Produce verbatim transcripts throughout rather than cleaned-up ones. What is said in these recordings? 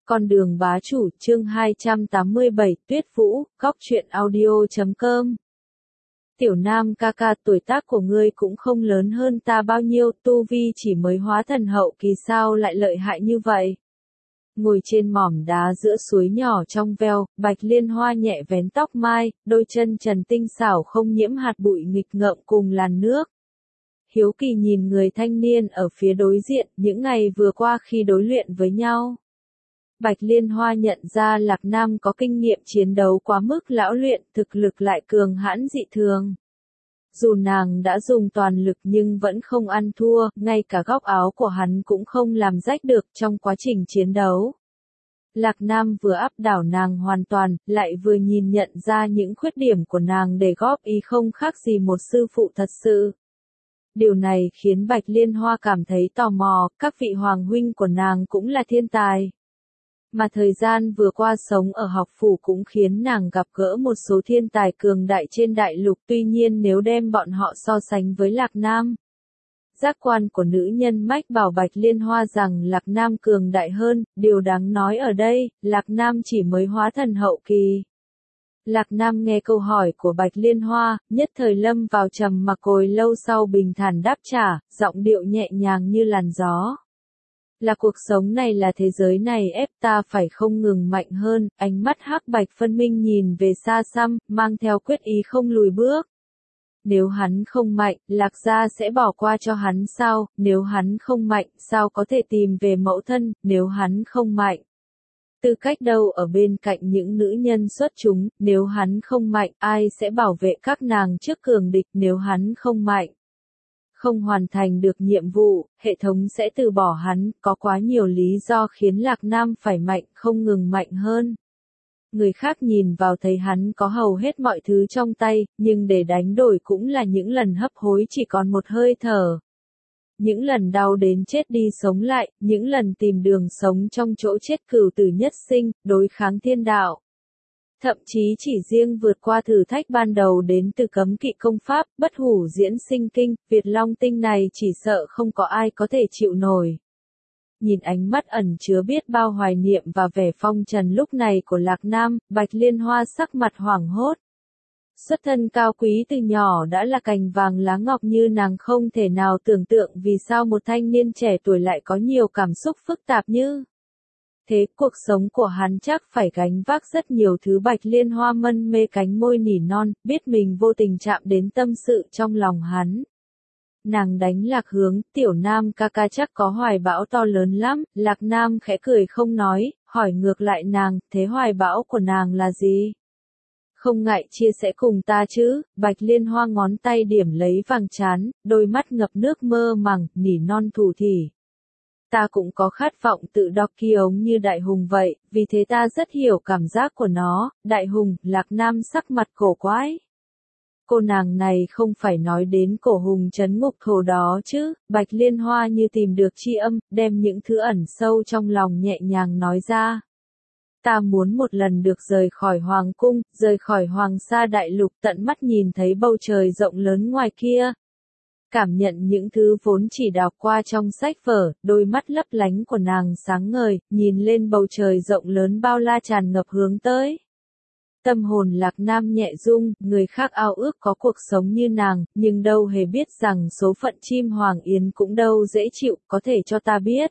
Con đường bá chủ chương hai trăm tám mươi bảy Tuyết Vũ, góc truyện audio.com. Tiểu Nam ca ca, tuổi tác của ngươi cũng không lớn hơn ta bao nhiêu, tu vi chỉ mới hóa thần hậu kỳ sao lại lợi hại như vậy. Ngồi trên mỏm đá giữa suối nhỏ trong veo, Bạch Liên Hoa nhẹ vén tóc mai, đôi chân trần tinh xảo không nhiễm hạt bụi nghịch ngợm cùng làn nước. Hiếu kỳ nhìn người thanh niên ở phía đối diện, những ngày vừa qua khi đối luyện với nhau. Bạch Liên Hoa nhận ra Lạc Nam có kinh nghiệm chiến đấu quá mức lão luyện, thực lực lại cường hãn dị thường. Dù nàng đã dùng toàn lực nhưng vẫn không ăn thua, ngay cả góc áo của hắn cũng không làm rách được trong quá trình chiến đấu. Lạc Nam vừa áp đảo nàng hoàn toàn, lại vừa nhìn nhận ra những khuyết điểm của nàng để góp ý không khác gì một sư phụ thật sự. Điều này khiến Bạch Liên Hoa cảm thấy tò mò, các vị hoàng huynh của nàng cũng là thiên tài. Mà thời gian vừa qua sống ở học phủ cũng khiến nàng gặp gỡ một số thiên tài cường đại trên đại lục, tuy nhiên nếu đem bọn họ so sánh với Lạc Nam. Giác quan của nữ nhân mách bảo Bạch Liên Hoa rằng Lạc Nam cường đại hơn, điều đáng nói ở đây, Lạc Nam chỉ mới hóa thần hậu kỳ. Lạc Nam nghe câu hỏi của Bạch Liên Hoa, nhất thời lâm vào trầm mặc, hồi lâu sau bình thản đáp trả, giọng điệu nhẹ nhàng như làn gió. Là cuộc sống này, là thế giới này ép ta phải không ngừng mạnh hơn, ánh mắt hắc bạch phân minh nhìn về xa xăm, mang theo quyết ý không lùi bước. Nếu hắn không mạnh, Lạc gia sẽ bỏ qua cho hắn sao, nếu hắn không mạnh, sao có thể tìm về mẫu thân, nếu hắn không mạnh. Tư cách đâu ở bên cạnh những nữ nhân xuất chúng, nếu hắn không mạnh, ai sẽ bảo vệ các nàng trước cường địch, nếu hắn không mạnh. Không hoàn thành được nhiệm vụ, hệ thống sẽ từ bỏ hắn, có quá nhiều lý do khiến Lạc Nam phải mạnh, không ngừng mạnh hơn. Người khác nhìn vào thấy hắn có hầu hết mọi thứ trong tay, nhưng để đánh đổi cũng là những lần hấp hối chỉ còn một hơi thở. Những lần đau đến chết đi sống lại, những lần tìm đường sống trong chỗ chết cửu tử nhất sinh, đối kháng thiên đạo. Thậm chí chỉ riêng vượt qua thử thách ban đầu đến từ cấm kỵ công pháp, bất hủ diễn sinh kinh, Việt Long tinh này chỉ sợ không có ai có thể chịu nổi. Nhìn ánh mắt ẩn chứa biết bao hoài niệm và vẻ phong trần lúc này của Lạc Nam, Bạch Liên Hoa sắc mặt hoảng hốt. Xuất thân cao quý từ nhỏ đã là cành vàng lá ngọc như nàng không thể nào tưởng tượng vì sao một thanh niên trẻ tuổi lại có nhiều cảm xúc phức tạp như thế. Cuộc sống của hắn chắc phải gánh vác rất nhiều thứ. Bạch Liên Hoa mân mê cánh môi nỉ non, biết mình vô tình chạm đến tâm sự trong lòng hắn. Nàng đánh lạc hướng, Tiểu Nam ca ca chắc có hoài bão to lớn lắm. Lạc Nam khẽ cười không nói, hỏi ngược lại nàng, thế hoài bão của nàng là gì? Không ngại chia sẻ cùng ta chứ? Bạch Liên Hoa ngón tay điểm lấy vàng trán, đôi mắt ngập nước mơ màng, nỉ non thủ thỉ. Ta cũng có khát vọng tự đọc kỳ ống như Đại Hùng vậy, vì thế ta rất hiểu cảm giác của nó. Đại Hùng, Lạc Nam sắc mặt cổ quái. Cô nàng này không phải nói đến cổ hùng trấn ngục thổ đó chứ? Bạch Liên Hoa như tìm được tri âm, đem những thứ ẩn sâu trong lòng nhẹ nhàng nói ra. Ta muốn một lần được rời khỏi hoàng cung, rời khỏi hoàng sa đại lục, tận mắt nhìn thấy bầu trời rộng lớn ngoài kia. Cảm nhận những thứ vốn chỉ đọc qua trong sách vở, đôi mắt lấp lánh của nàng sáng ngời, nhìn lên bầu trời rộng lớn bao la tràn ngập hướng tới. Tâm hồn Lạc Nam nhẹ rung, người khác ao ước có cuộc sống như nàng, nhưng đâu hề biết rằng số phận chim hoàng yến cũng đâu dễ chịu, có thể cho ta biết.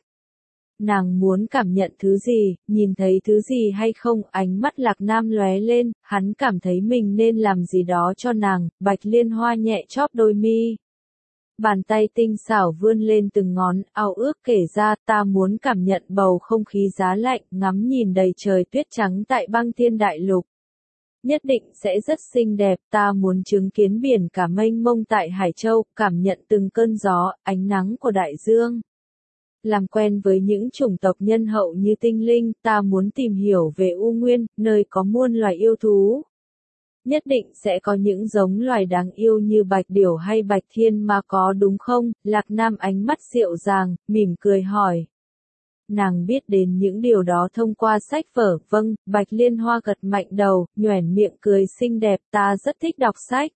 Nàng muốn cảm nhận thứ gì, nhìn thấy thứ gì hay không? Ánh mắt Lạc Nam lóe lên, hắn cảm thấy mình nên làm gì đó cho nàng. Bạch Liên Hoa nhẹ chóp đôi mi. Bàn tay tinh xảo vươn lên từng ngón, ao ước kể ra, ta muốn cảm nhận bầu không khí giá lạnh, ngắm nhìn đầy trời tuyết trắng tại băng thiên đại lục. Nhất định sẽ rất xinh đẹp, ta muốn chứng kiến biển cả mênh mông tại Hải Châu, cảm nhận từng cơn gió, ánh nắng của đại dương. Làm quen với những chủng tộc nhân hậu như tinh linh, ta muốn tìm hiểu về U Nguyên, nơi có muôn loài yêu thú. Nhất định sẽ có những giống loài đáng yêu như bạch điểu hay bạch thiên mà có đúng không? Lạc Nam ánh mắt dịu dàng, mỉm cười hỏi. Nàng biết đến những điều đó thông qua sách vở, vâng, Bạch Liên Hoa gật mạnh đầu, nhoẻn miệng cười xinh đẹp, ta rất thích đọc sách.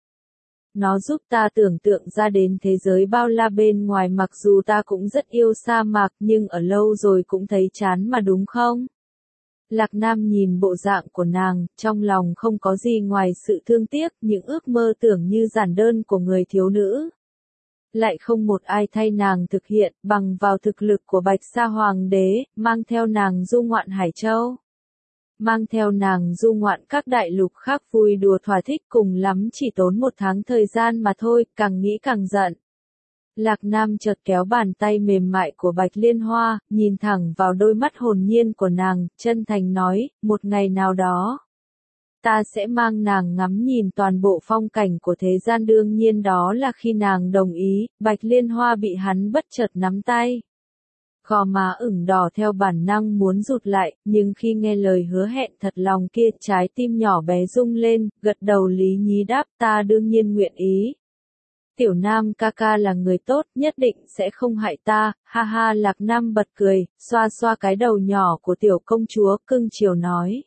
Nó giúp ta tưởng tượng ra đến thế giới bao la bên ngoài, mặc dù ta cũng rất yêu sa mạc nhưng ở lâu rồi cũng thấy chán mà đúng không? Lạc Nam nhìn bộ dạng của nàng, trong lòng không có gì ngoài sự thương tiếc, những ước mơ tưởng như giản đơn của người thiếu nữ. Lại không một ai thay nàng thực hiện, bằng vào thực lực của Bạch Sa Hoàng đế, mang theo nàng du ngoạn Hải Châu. Mang theo nàng du ngoạn các đại lục khác vui đùa thỏa thích, cùng lắm chỉ tốn một tháng thời gian mà thôi, càng nghĩ càng giận. Lạc Nam chợt kéo bàn tay mềm mại của Bạch Liên Hoa, nhìn thẳng vào đôi mắt hồn nhiên của nàng, chân thành nói, một ngày nào đó, ta sẽ mang nàng ngắm nhìn toàn bộ phong cảnh của thế gian, đương nhiên đó là khi nàng đồng ý. Bạch Liên Hoa bị hắn bất chợt nắm tay. Gò má ửng đỏ theo bản năng muốn rụt lại, nhưng khi nghe lời hứa hẹn thật lòng kia, trái tim nhỏ bé rung lên, gật đầu lý nhí đáp, ta đương nhiên nguyện ý. Tiểu Nam ca ca là người tốt, nhất định sẽ không hại ta, ha ha. Lạc Nam bật cười, xoa xoa cái đầu nhỏ của tiểu công chúa, cưng chiều nói.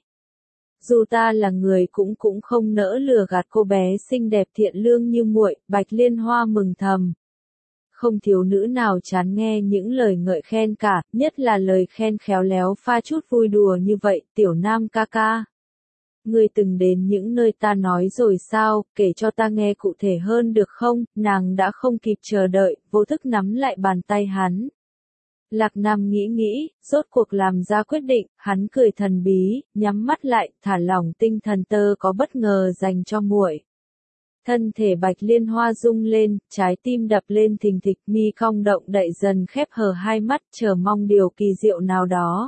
Dù ta là người cũng cũng không nỡ lừa gạt cô bé xinh đẹp thiện lương như muội. Bạch Liên Hoa mừng thầm. Không thiếu nữ nào chán nghe những lời ngợi khen cả, nhất là lời khen khéo léo pha chút vui đùa như vậy. Tiểu Nam ca ca, ngươi từng đến những nơi ta nói rồi sao, kể cho ta nghe cụ thể hơn được không? Nàng đã không kịp chờ đợi, vô thức nắm lại bàn tay hắn. Lạc Nam nghĩ nghĩ, rốt cuộc làm ra quyết định, hắn cười thần bí, nhắm mắt lại, thả lỏng tinh thần, tơ có bất ngờ dành cho muội. Thân thể Bạch Liên Hoa rung lên, trái tim đập lên thình thịch, mi cong động đậy dần khép hờ hai mắt, chờ mong điều kỳ diệu nào đó.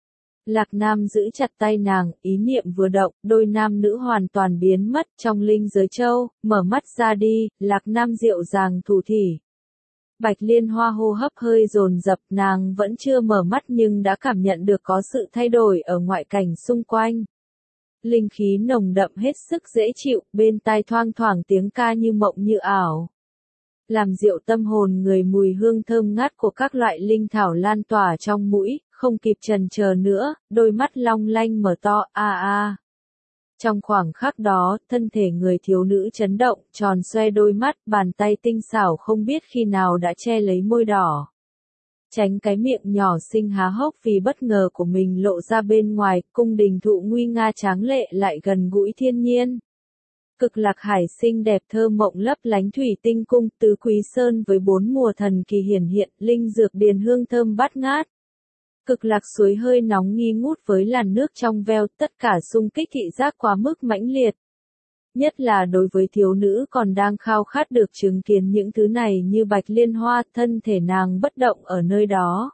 Lạc Nam giữ chặt tay nàng, ý niệm vừa động, đôi nam nữ hoàn toàn biến mất trong linh giới châu, mở mắt ra đi. Lạc Nam dịu dàng thủ thỉ. Bạch Liên Hoa hô hấp hơi dồn dập, nàng vẫn chưa mở mắt nhưng đã cảm nhận được có sự thay đổi ở ngoại cảnh xung quanh. Linh khí nồng đậm hết sức dễ chịu, bên tai thoang thoảng tiếng ca như mộng như ảo. Làm dịu tâm hồn người, mùi hương thơm ngát của các loại linh thảo lan tỏa trong mũi, không kịp chần chờ nữa, đôi mắt long lanh mở to, a a. Trong khoảng khắc đó, thân thể người thiếu nữ chấn động, tròn xoe đôi mắt, bàn tay tinh xảo không biết khi nào đã che lấy môi đỏ. Tránh cái miệng nhỏ xinh há hốc vì bất ngờ của mình lộ ra bên ngoài, cung đình thụ nguy nga tráng lệ lại gần gũi thiên nhiên. Cực Lạc Hải xinh đẹp thơ mộng lấp lánh thủy tinh cung, tứ quý sơn với bốn mùa thần kỳ hiển hiện, linh dược điền hương thơm bát ngát. Cực Lạc suối hơi nóng nghi ngút với làn nước trong veo, tất cả xung kích thị giác quá mức mãnh liệt. Nhất là đối với thiếu nữ còn đang khao khát được chứng kiến những thứ này như Bạch Liên Hoa, thân thể nàng bất động ở nơi đó.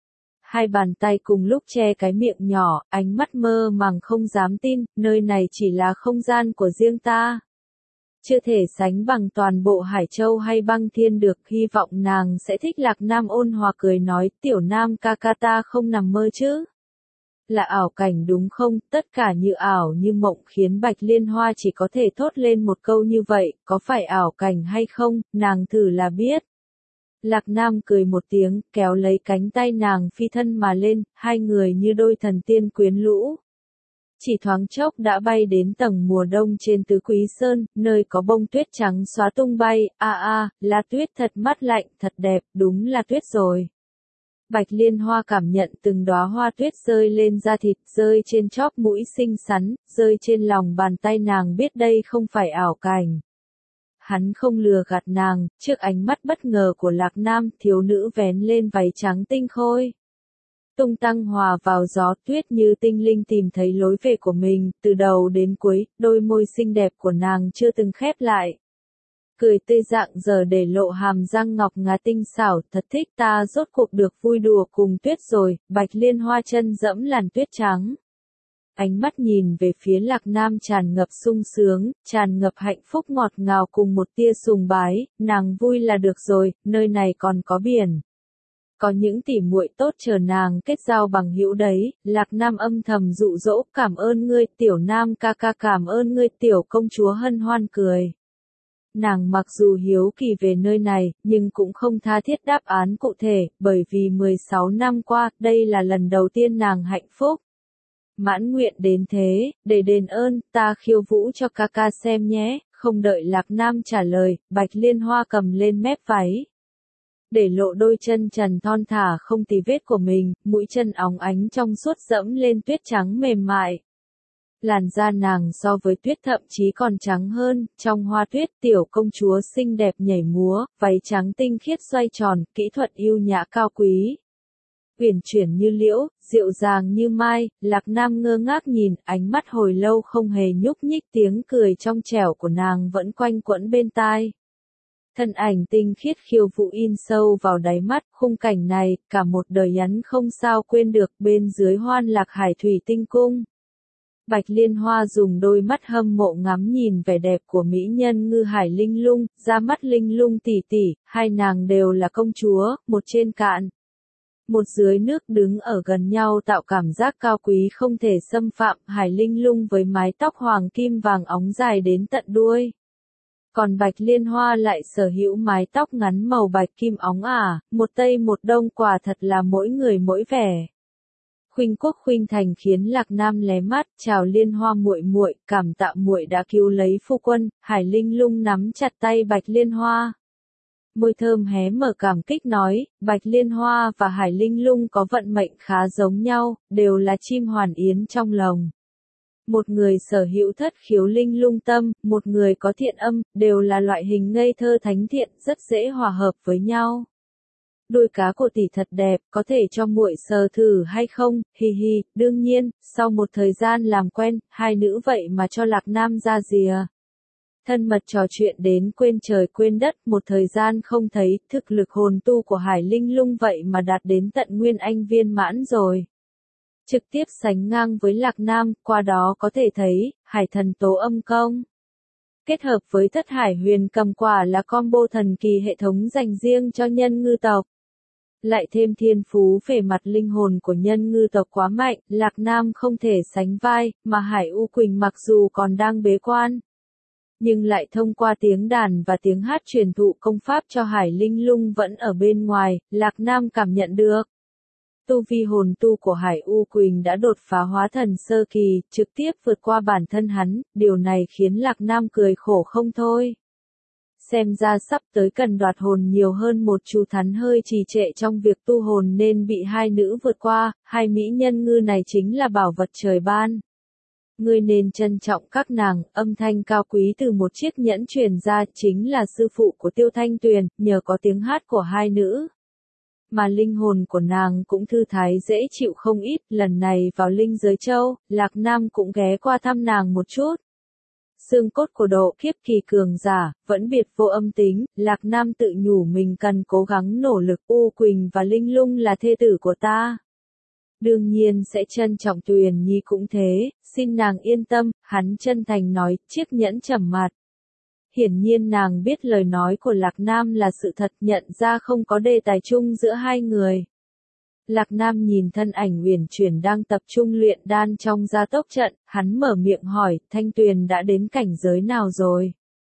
Hai bàn tay cùng lúc che cái miệng nhỏ, ánh mắt mơ màng không dám tin, nơi này chỉ là không gian của riêng ta. Chưa thể sánh bằng toàn bộ Hải Châu hay băng thiên được, hy vọng nàng sẽ thích. Lạc Nam ôn hòa cười nói, Tiểu Nam ca ca ta không nằm mơ chứ. Là ảo cảnh đúng không? Tất cả như ảo như mộng, khiến Bạch Liên Hoa chỉ có thể thốt lên một câu như vậy, có phải ảo cảnh hay không, nàng thử là biết. Lạc Nam cười một tiếng, kéo lấy cánh tay nàng phi thân mà lên, hai người như đôi thần tiên quyến lũ. Chỉ thoáng chốc đã bay đến tầng mùa đông trên Tứ Quý Sơn, nơi có bông tuyết trắng xóa tung bay, a a, là tuyết thật mát lạnh, thật đẹp, đúng là tuyết rồi. Bạch Liên Hoa cảm nhận từng đóa hoa tuyết rơi lên da thịt, rơi trên chóp mũi xinh xắn, rơi trên lòng bàn tay nàng, biết đây không phải ảo cảnh. Hắn không lừa gạt nàng, trước ánh mắt bất ngờ của Lạc Nam, thiếu nữ vén lên váy trắng tinh khôi. Tung tăng hòa vào gió tuyết như tinh linh tìm thấy lối về của mình, từ đầu đến cuối, đôi môi xinh đẹp của nàng chưa từng khép lại. Cười tươi rạng giờ để lộ hàm răng ngọc ngà tinh xảo, thật thích, ta rốt cuộc được vui đùa cùng tuyết rồi. Bạch Liên Hoa chân dẫm làn tuyết trắng. Ánh mắt nhìn về phía Lạc Nam tràn ngập sung sướng, tràn ngập hạnh phúc ngọt ngào cùng một tia sùng bái, nàng vui là được rồi, nơi này còn có biển. Có những tỉ muội tốt chờ nàng kết giao bằng hữu đấy. Lạc Nam âm thầm dụ dỗ, cảm ơn ngươi, Tiểu Nam ca ca, cảm ơn ngươi. Tiểu công chúa hân hoan cười. Nàng mặc dù hiếu kỳ về nơi này, nhưng cũng không tha thiết đáp án cụ thể, bởi vì mười sáu năm qua, đây là lần đầu tiên nàng hạnh phúc. Mãn nguyện đến thế, để đền ơn, ta khiêu vũ cho ca ca xem nhé. Không đợi Lạc Nam trả lời, Bạch Liên Hoa cầm lên mép váy. để lộ đôi chân trần thon thả không tì vết của mình, mũi chân óng ánh trong suốt dẫm lên tuyết trắng mềm mại. Làn da nàng so với tuyết thậm chí còn trắng hơn, trong hoa tuyết tiểu công chúa xinh đẹp nhảy múa, váy trắng tinh khiết xoay tròn, kỹ thuật yêu nhã cao quý. Uyển chuyển như liễu, dịu dàng như mai, Lạc Nam ngơ ngác nhìn, ánh mắt hồi lâu không hề nhúc nhích, tiếng cười trong trẻo của nàng vẫn quanh quẩn bên tai. Thân ảnh tinh khiết khiêu vũ in sâu vào đáy mắt, khung cảnh này, cả một đời hắn không sao quên được, bên dưới Hoan Lạc Hải thủy tinh cung. Bạch Liên Hoa dùng đôi mắt hâm mộ ngắm nhìn vẻ đẹp của mỹ nhân Ngư Hải Linh Lung, da mắt Linh Lung tỉ tỉ, hai nàng đều là công chúa, một trên cạn, một dưới nước đứng ở gần nhau tạo cảm giác cao quý không thể xâm phạm. Hải Linh Lung với mái tóc hoàng kim vàng óng dài đến tận đuôi. Còn Bạch Liên Hoa lại sở hữu mái tóc ngắn màu bạch kim óng ả, một tây một đông, quả thật là mỗi người mỗi vẻ. Khuynh Quốc khuynh thành khiến Lạc Nam lé mắt, chào Liên Hoa muội muội, cảm tạ muội đã cứu lấy phu quân. Hải Linh Lung nắm chặt tay Bạch Liên Hoa, môi thơm hé mở cảm kích nói, Bạch Liên Hoa và Hải Linh Lung có vận mệnh khá giống nhau, đều là chim hoàn yến trong lồng. Một người sở hữu thất khiếu linh lung tâm, một người có thiện âm, đều là loại hình ngây thơ thánh thiện, rất dễ hòa hợp với nhau. Đôi cá của tỷ thật đẹp, có thể cho muội sờ thử hay không? Hi hi, đương nhiên, sau một thời gian làm quen, hai nữ vậy mà cho Lạc Nam ra rìa. Thân mật trò chuyện đến quên trời quên đất, một thời gian không thấy, thực lực hồn tu của Hải Linh Lung vậy mà đạt đến tận nguyên anh viên mãn rồi. Trực tiếp sánh ngang với Lạc Nam, qua đó có thể thấy, Hải Thần Tố Âm Công. Kết hợp với Thất Hải Huyền Cầm quả là combo thần kỳ hệ thống dành riêng cho nhân ngư tộc. Lại thêm thiên phú về mặt linh hồn của nhân ngư tộc quá mạnh, Lạc Nam không thể sánh vai, mà Hải U Quỳnh mặc dù còn đang bế quan, nhưng lại thông qua tiếng đàn và tiếng hát truyền thụ công pháp cho Hải Linh Lung vẫn ở bên ngoài, Lạc Nam cảm nhận được. Tu vi hồn tu của Hải U Quỳnh đã đột phá hóa thần sơ kỳ, trực tiếp vượt qua bản thân hắn, điều này khiến Lạc Nam cười khổ không thôi. Xem ra sắp tới cần đoạt hồn nhiều hơn một chú thắn hơi trì trệ trong việc tu hồn nên bị hai nữ vượt qua, hai mỹ nhân ngư này chính là bảo vật trời ban. Ngươi nên trân trọng các nàng, âm thanh cao quý từ một chiếc nhẫn truyền ra chính là sư phụ của Tiêu Thanh Tuyền, nhờ có tiếng hát của hai nữ. Mà linh hồn của nàng cũng thư thái dễ chịu không ít, lần này vào Linh Giới Châu, Lạc Nam cũng ghé qua thăm nàng một chút. Xương cốt của độ kiếp kỳ cường giả, vẫn biệt vô âm tính, Lạc Nam tự nhủ mình cần cố gắng nỗ lực. U Quỳnh và Linh Lung là thê tử của ta, đương nhiên sẽ trân trọng. Tuyền Nhi cũng thế, xin nàng yên tâm, hắn chân thành nói, chiếc nhẫn trầm mặt. Hiển nhiên nàng biết lời nói của Lạc Nam là sự thật, nhận ra không có đề tài chung giữa hai người. Lạc Nam nhìn thân ảnh uyển chuyển đang tập trung luyện đan trong gia tốc trận, hắn mở miệng hỏi, Thanh Tuyền đã đến cảnh giới nào rồi?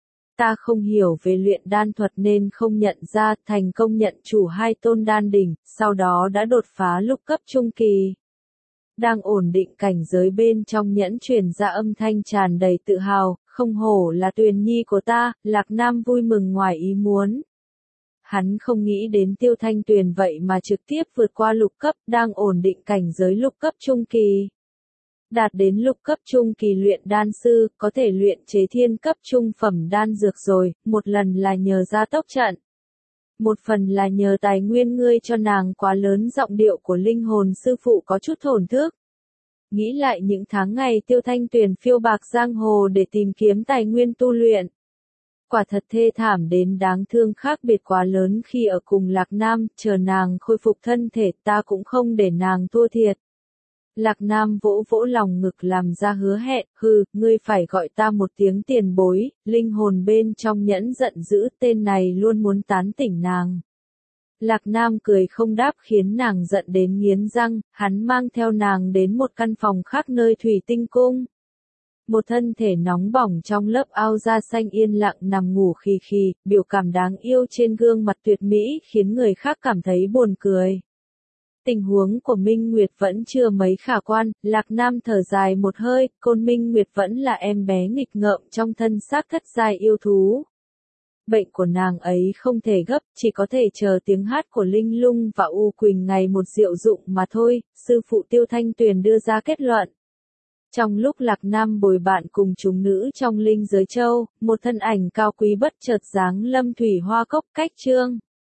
Ta không hiểu về luyện đan thuật nên không nhận ra, thành công nhận chủ hai tôn đan đỉnh, sau đó đã đột phá lục cấp trung kỳ. Đang ổn định cảnh giới bên trong nhẫn truyền ra âm thanh tràn đầy tự hào, không hổ là Tuyền Nhi của ta. Lạc Nam vui mừng ngoài ý muốn. Hắn không nghĩ đến Tiêu Thanh Tuyền vậy mà trực tiếp vượt qua lục cấp, đang ổn định cảnh giới lục cấp trung kỳ. Đạt đến lục cấp trung kỳ luyện đan sư, có thể luyện chế thiên cấp trung phẩm đan dược rồi, một lần là nhờ gia tốc trận. Một phần là nhờ tài nguyên ngươi cho nàng quá lớn. Giọng điệu của linh hồn sư phụ có chút thổn thức. Nghĩ lại những tháng ngày Tiêu Thanh Tuyền phiêu bạc giang hồ để tìm kiếm tài nguyên tu luyện. Quả thật thê thảm đến đáng thương, khác biệt quá lớn khi ở cùng Lạc Nam, chờ nàng khôi phục thân thể ta cũng không để nàng thua thiệt. Lạc Nam vỗ vỗ lòng ngực làm ra hứa hẹn, hừ, ngươi phải gọi ta một tiếng tiền bối. Linh hồn bên trong nhẫn giận dữ, tên này luôn muốn tán tỉnh nàng. Lạc Nam cười không đáp khiến nàng giận đến nghiến răng, hắn mang theo nàng đến một căn phòng khác nơi thủy tinh cung. Một thân thể nóng bỏng trong lớp ao da xanh yên lặng nằm ngủ khì khì, biểu cảm đáng yêu trên gương mặt tuyệt mỹ khiến người khác cảm thấy buồn cười. Tình huống của Minh Nguyệt vẫn chưa mấy khả quan, Lạc Nam thở dài một hơi, Côn Minh Nguyệt vẫn là em bé nghịch ngợm trong thân xác thất giai yêu thú. bệnh của nàng ấy không thể gấp, chỉ có thể chờ tiếng hát của Linh Lung và U Quỳnh ngày một diệu dụng mà thôi, sư phụ Tiêu Thanh Tuyền đưa ra kết luận. Trong lúc Lạc Nam bồi bạn cùng chúng nữ trong linh giới châu, một thân ảnh cao quý bất chợt giáng lâm thủy hoa cốc cách trương.